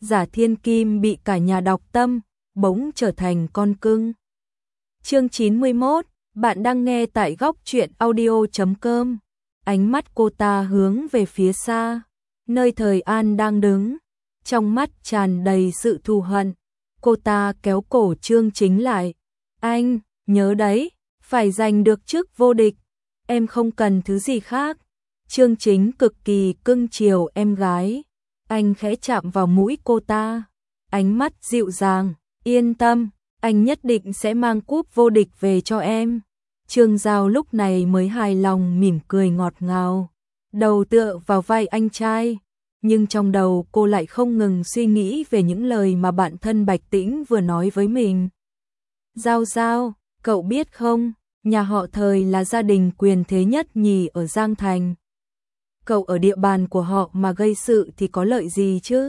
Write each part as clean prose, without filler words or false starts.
Giả Thiên Kim bị cả nhà đọc tâm, bỗng trở thành con cưng. Chương 91, bạn đang nghe tại góc truyện audio.com. Ánh mắt cô ta hướng về phía xa, nơi Thời An đang đứng, trong mắt tràn đầy sự thù hận. Cô ta kéo cổ Chương Chính lại. Anh, nhớ đấy, phải giành được chức vô địch, em không cần thứ gì khác. Chương Chính cực kỳ cưng chiều em gái. Anh khẽ chạm vào mũi cô ta, ánh mắt dịu dàng, yên tâm, anh nhất định sẽ mang cúp vô địch về cho em. Trương Giao lúc này mới hài lòng mỉm cười ngọt ngào, đầu tựa vào vai anh trai, nhưng trong đầu cô lại không ngừng suy nghĩ về những lời mà bạn thân Bạch Tĩnh vừa nói với mình. Giao Giao, cậu biết không, nhà họ Thời là gia đình quyền thế nhất nhì ở Giang Thành. Cậu ở địa bàn của họ mà gây sự thì có lợi gì chứ?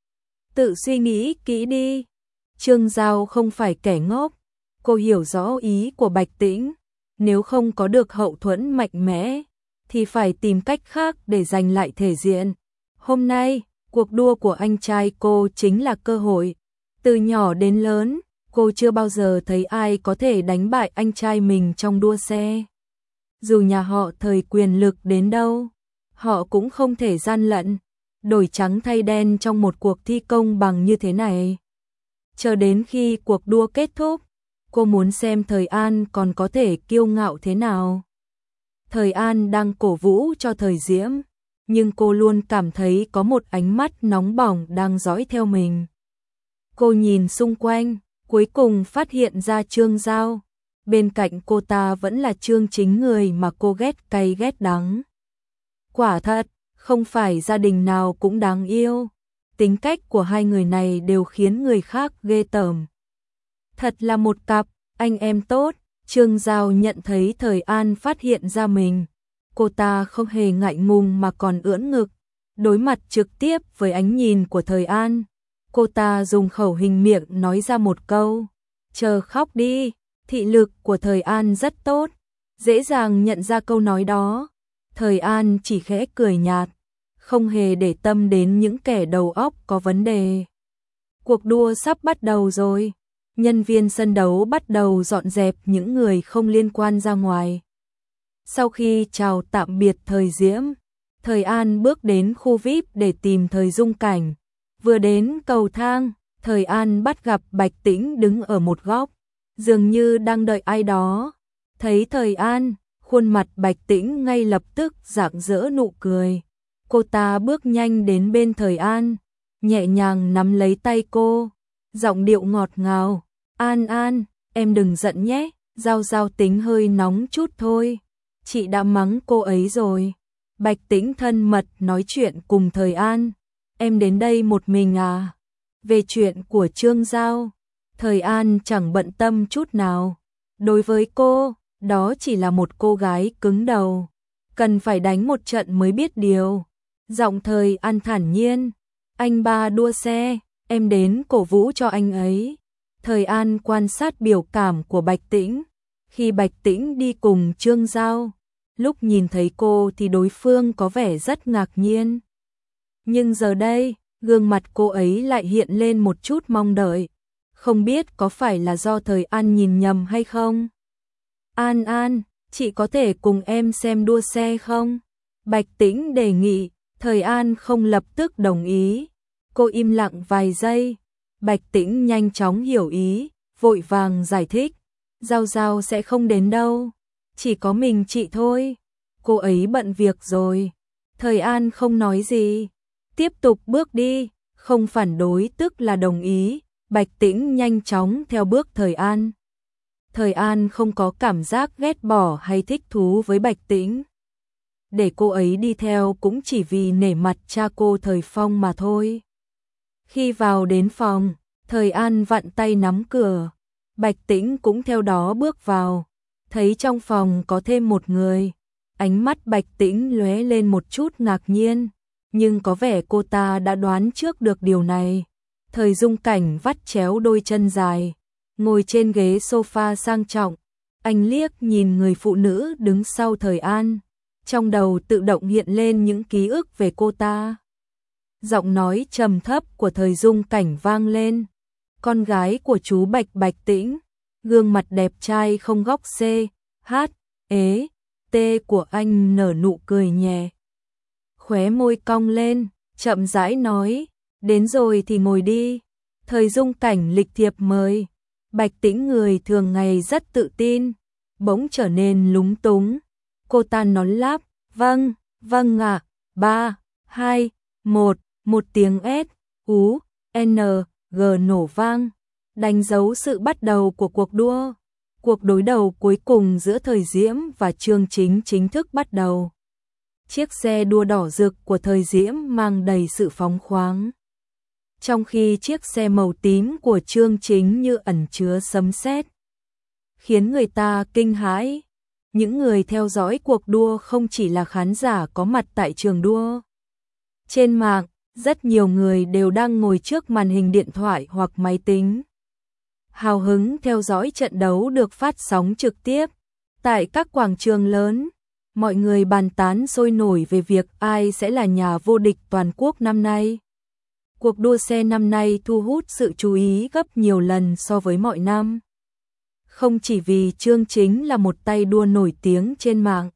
Tự suy nghĩ kỹ đi. Trương Giao không phải kẻ ngốc, cô hiểu rõ ý của Bạch Tĩnh, nếu không có được hậu thuẫn mạnh mẽ thì phải tìm cách khác để giành lại thể diện. Hôm nay, cuộc đua của anh trai cô chính là cơ hội. Từ nhỏ đến lớn, cô chưa bao giờ thấy ai có thể đánh bại anh trai mình trong đua xe. Dù nhà họ Thời quyền lực đến đâu, họ cũng không thể gian lận, đổi trắng thay đen trong một cuộc thi công bằng như thế này. Chờ đến khi cuộc đua kết thúc, cô muốn xem Thời An còn có thể kiêu ngạo thế nào. Thời An đang cổ vũ cho Thời Diễm, nhưng cô luôn cảm thấy có một ánh mắt nóng bỏng đang dõi theo mình. Cô nhìn xung quanh, cuối cùng phát hiện ra Trương Giao. Bên cạnh cô ta vẫn là Chương Chính, người mà cô ghét cay ghét đắng. Quả thật, không phải gia đình nào cũng đáng yêu. Tính cách của hai người này đều khiến người khác ghê tởm. Thật là một cặp anh em tốt. Trương Giao nhận thấy Thời An phát hiện ra mình. Cô ta không hề ngại ngùng mà còn ưỡn ngực, đối mặt trực tiếp với ánh nhìn của Thời An. Cô ta dùng khẩu hình miệng nói ra một câu: chờ khóc đi. Thị lực của Thời An rất tốt, dễ dàng nhận ra câu nói đó. Thời An chỉ khẽ cười nhạt, không hề để tâm đến những kẻ đầu óc có vấn đề. Cuộc đua sắp bắt đầu rồi. Nhân viên sân đấu bắt đầu dọn dẹp những người không liên quan ra ngoài. Sau khi chào tạm biệt Thời Diễm, Thời An bước đến khu VIP để tìm Thời Dung Cảnh. Vừa đến cầu thang, Thời An bắt gặp Bạch Tĩnh đứng ở một góc, dường như đang đợi ai đó. Thấy Thời An, khuôn mặt Bạch Tĩnh ngay lập tức rạng rỡ nụ cười. Cô ta bước nhanh đến bên Thời An, nhẹ nhàng nắm lấy tay cô, giọng điệu ngọt ngào: An An, em đừng giận nhé, Giao Giao tính hơi nóng chút thôi. Chị đã mắng cô ấy rồi. Bạch Tĩnh thân mật nói chuyện cùng Thời An. Em đến đây một mình à? Về chuyện của Trương Giao, Thời An chẳng bận tâm chút nào. Đối với cô, đó chỉ là một cô gái cứng đầu, cần phải đánh một trận mới biết điều. Giọng Thời An thản nhiên: anh ba đua xe, em đến cổ vũ cho anh ấy. Thời An quan sát biểu cảm của Bạch Tĩnh. Khi Bạch Tĩnh đi cùng Trương Giao, lúc nhìn thấy cô thì đối phương có vẻ rất ngạc nhiên. Nhưng giờ đây, gương mặt cô ấy lại hiện lên một chút mong đợi. Không biết có phải là do Thời An nhìn nhầm hay không? An An, chị có thể cùng em xem đua xe không? Bạch Tĩnh đề nghị. Thời An không lập tức đồng ý. Cô im lặng vài giây. Bạch Tĩnh nhanh chóng hiểu ý, vội vàng giải thích: Giao Giao sẽ không đến đâu, chỉ có mình chị thôi. Cô ấy bận việc rồi. Thời An không nói gì, tiếp tục bước đi, không phản đối tức là đồng ý. Bạch Tĩnh nhanh chóng theo bước Thời An. Thời An không có cảm giác ghét bỏ hay thích thú với Bạch Tĩnh. Để cô ấy đi theo cũng chỉ vì nể mặt cha cô Thời Phong mà thôi. Khi vào đến phòng, Thời An vặn tay nắm cửa. Bạch Tĩnh cũng theo đó bước vào. Thấy trong phòng có thêm một người. Ánh mắt Bạch Tĩnh lóe lên một chút ngạc nhiên, nhưng có vẻ cô ta đã đoán trước được điều này. Thời Dung Cảnh vắt chéo đôi chân dài, ngồi trên ghế sofa sang trọng. Anh liếc nhìn người phụ nữ đứng sau Thời An. Trong đầu tự động hiện lên những ký ức về cô ta. Giọng nói trầm thấp của Thời Dung Cảnh vang lên. Con gái của chú Bạch Bạch Tĩnh, gương mặt đẹp trai không góc C, H, ế, T của anh nở nụ cười nhẹ. Khóe môi cong lên, chậm rãi nói, đến rồi thì ngồi đi. Thời Dung Cảnh lịch thiệp mời. Bạch Tĩnh người thường ngày rất tự tin, bỗng trở nên lúng túng. Cô ta nói lắp, vâng ạ, 3, 2, 1, một tiếng S, U, N, G nổ vang, đánh dấu sự bắt đầu của cuộc đua. Cuộc đối đầu cuối cùng giữa Thời Diễm và Chương Chính chính thức bắt đầu. Chiếc xe đua đỏ rực của Thời Diễm mang đầy sự phóng khoáng, trong khi chiếc xe màu tím của Chương Chính như ẩn chứa sấm sét, khiến người ta kinh hãi. Những người theo dõi cuộc đua không chỉ là khán giả có mặt tại trường đua. Trên mạng, rất nhiều người đều đang ngồi trước màn hình điện thoại hoặc máy tính, hào hứng theo dõi trận đấu được phát sóng trực tiếp. Tại các quảng trường lớn, mọi người bàn tán sôi nổi về việc ai sẽ là nhà vô địch toàn quốc năm nay. Cuộc đua xe năm nay thu hút sự chú ý gấp nhiều lần so với mọi năm. Không chỉ vì Chương Chính là một tay đua nổi tiếng trên mạng,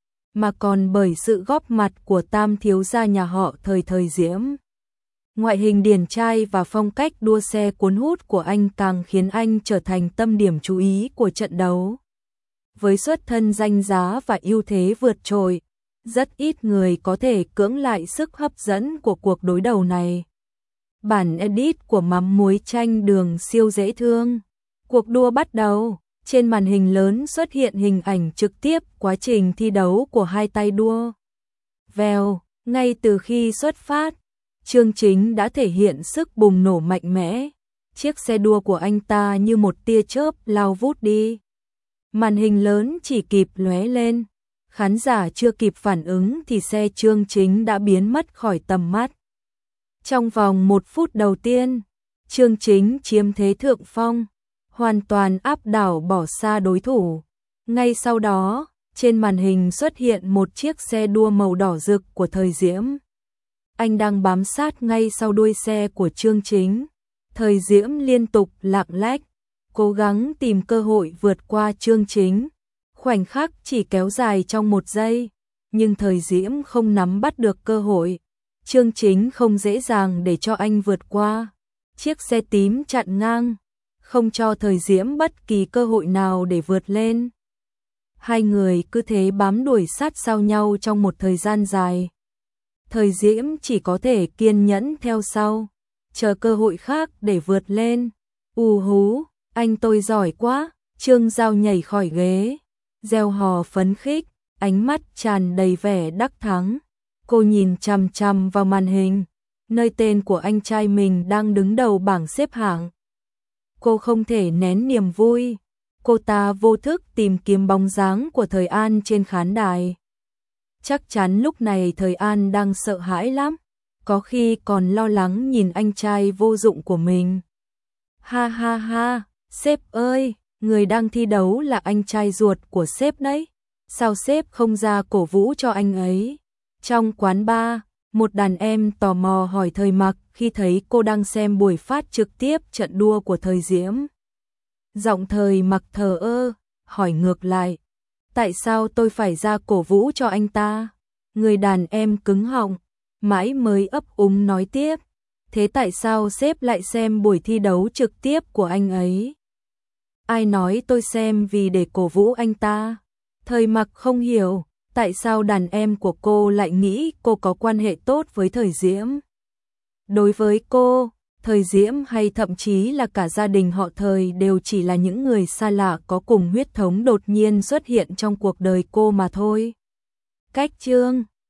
mà còn bởi sự góp mặt của tam thiếu gia nhà họ Thời Diễm. Ngoại hình điển trai và phong cách đua xe cuốn hút của anh càng khiến anh trở thành tâm điểm chú ý của trận đấu. Với xuất thân danh giá và ưu thế vượt trội, rất ít người có thể cưỡng lại sức hấp dẫn của cuộc đối đầu này. Bản edit của mắm muối chanh đường siêu dễ thương. Cuộc đua bắt đầu, trên màn hình lớn xuất hiện hình ảnh trực tiếp quá trình thi đấu của hai tay đua. Vèo, ngay từ khi xuất phát, Chương Chính đã thể hiện sức bùng nổ mạnh mẽ. Chiếc xe đua của anh ta như một tia chớp lao vút đi. Màn hình lớn chỉ kịp lóe lên, khán giả chưa kịp phản ứng thì xe Chương Chính đã biến mất khỏi tầm mắt. Trong vòng 1 phút đầu tiên, Chương Chính chiếm thế thượng phong, hoàn toàn áp đảo bỏ xa đối thủ. Ngay sau đó, trên màn hình xuất hiện một chiếc xe đua màu đỏ rực của Thời Diễm. Anh đang bám sát ngay sau đuôi xe của Chương Chính. Thời Diễm liên tục lạng lách, cố gắng tìm cơ hội vượt qua Chương Chính. Khoảnh khắc chỉ kéo dài trong 1 giây, nhưng Thời Diễm không nắm bắt được cơ hội. Chương Chính không dễ dàng để cho anh vượt qua. Chiếc xe tím chặn ngang, không cho Thời Diễm bất kỳ cơ hội nào để vượt lên. Hai người cứ thế bám đuổi sát sau nhau trong một thời gian dài. Thời Diễm chỉ có thể kiên nhẫn theo sau, chờ cơ hội khác để vượt lên. Hú, anh tôi giỏi quá. Trương Giao nhảy khỏi ghế, reo hò phấn khích, ánh mắt tràn đầy vẻ đắc thắng. Cô nhìn chằm chằm vào màn hình, nơi tên của anh trai mình đang đứng đầu bảng xếp hạng. Cô không thể nén niềm vui. Cô ta vô thức tìm kiếm bóng dáng của Thời An trên khán đài. Chắc chắn lúc này Thời An đang sợ hãi lắm, có khi còn lo lắng nhìn anh trai vô dụng của mình. Ha ha ha, sếp ơi, người đang thi đấu là anh trai ruột của sếp đấy. Sao sếp không ra cổ vũ cho anh ấy? Trong quán bar, một đàn em tò mò hỏi Thời Mặc khi thấy cô đang xem buổi phát trực tiếp trận đua của Thời Diễm. Giọng Thời Mặc thờ ơ, hỏi ngược lại, tại sao tôi phải ra cổ vũ cho anh ta? Người đàn em cứng họng, mãi mới ấp úng nói tiếp, thế tại sao sếp lại xem buổi thi đấu trực tiếp của anh ấy? Ai nói tôi xem vì để cổ vũ anh ta? Thời Mặc không hiểu, tại sao đàn em của cô lại nghĩ cô có quan hệ tốt với Thời Diễm? Đối với cô, Thời Diễm hay thậm chí là cả gia đình họ Thời đều chỉ là những người xa lạ có cùng huyết thống đột nhiên xuất hiện trong cuộc đời cô mà thôi. Cách chương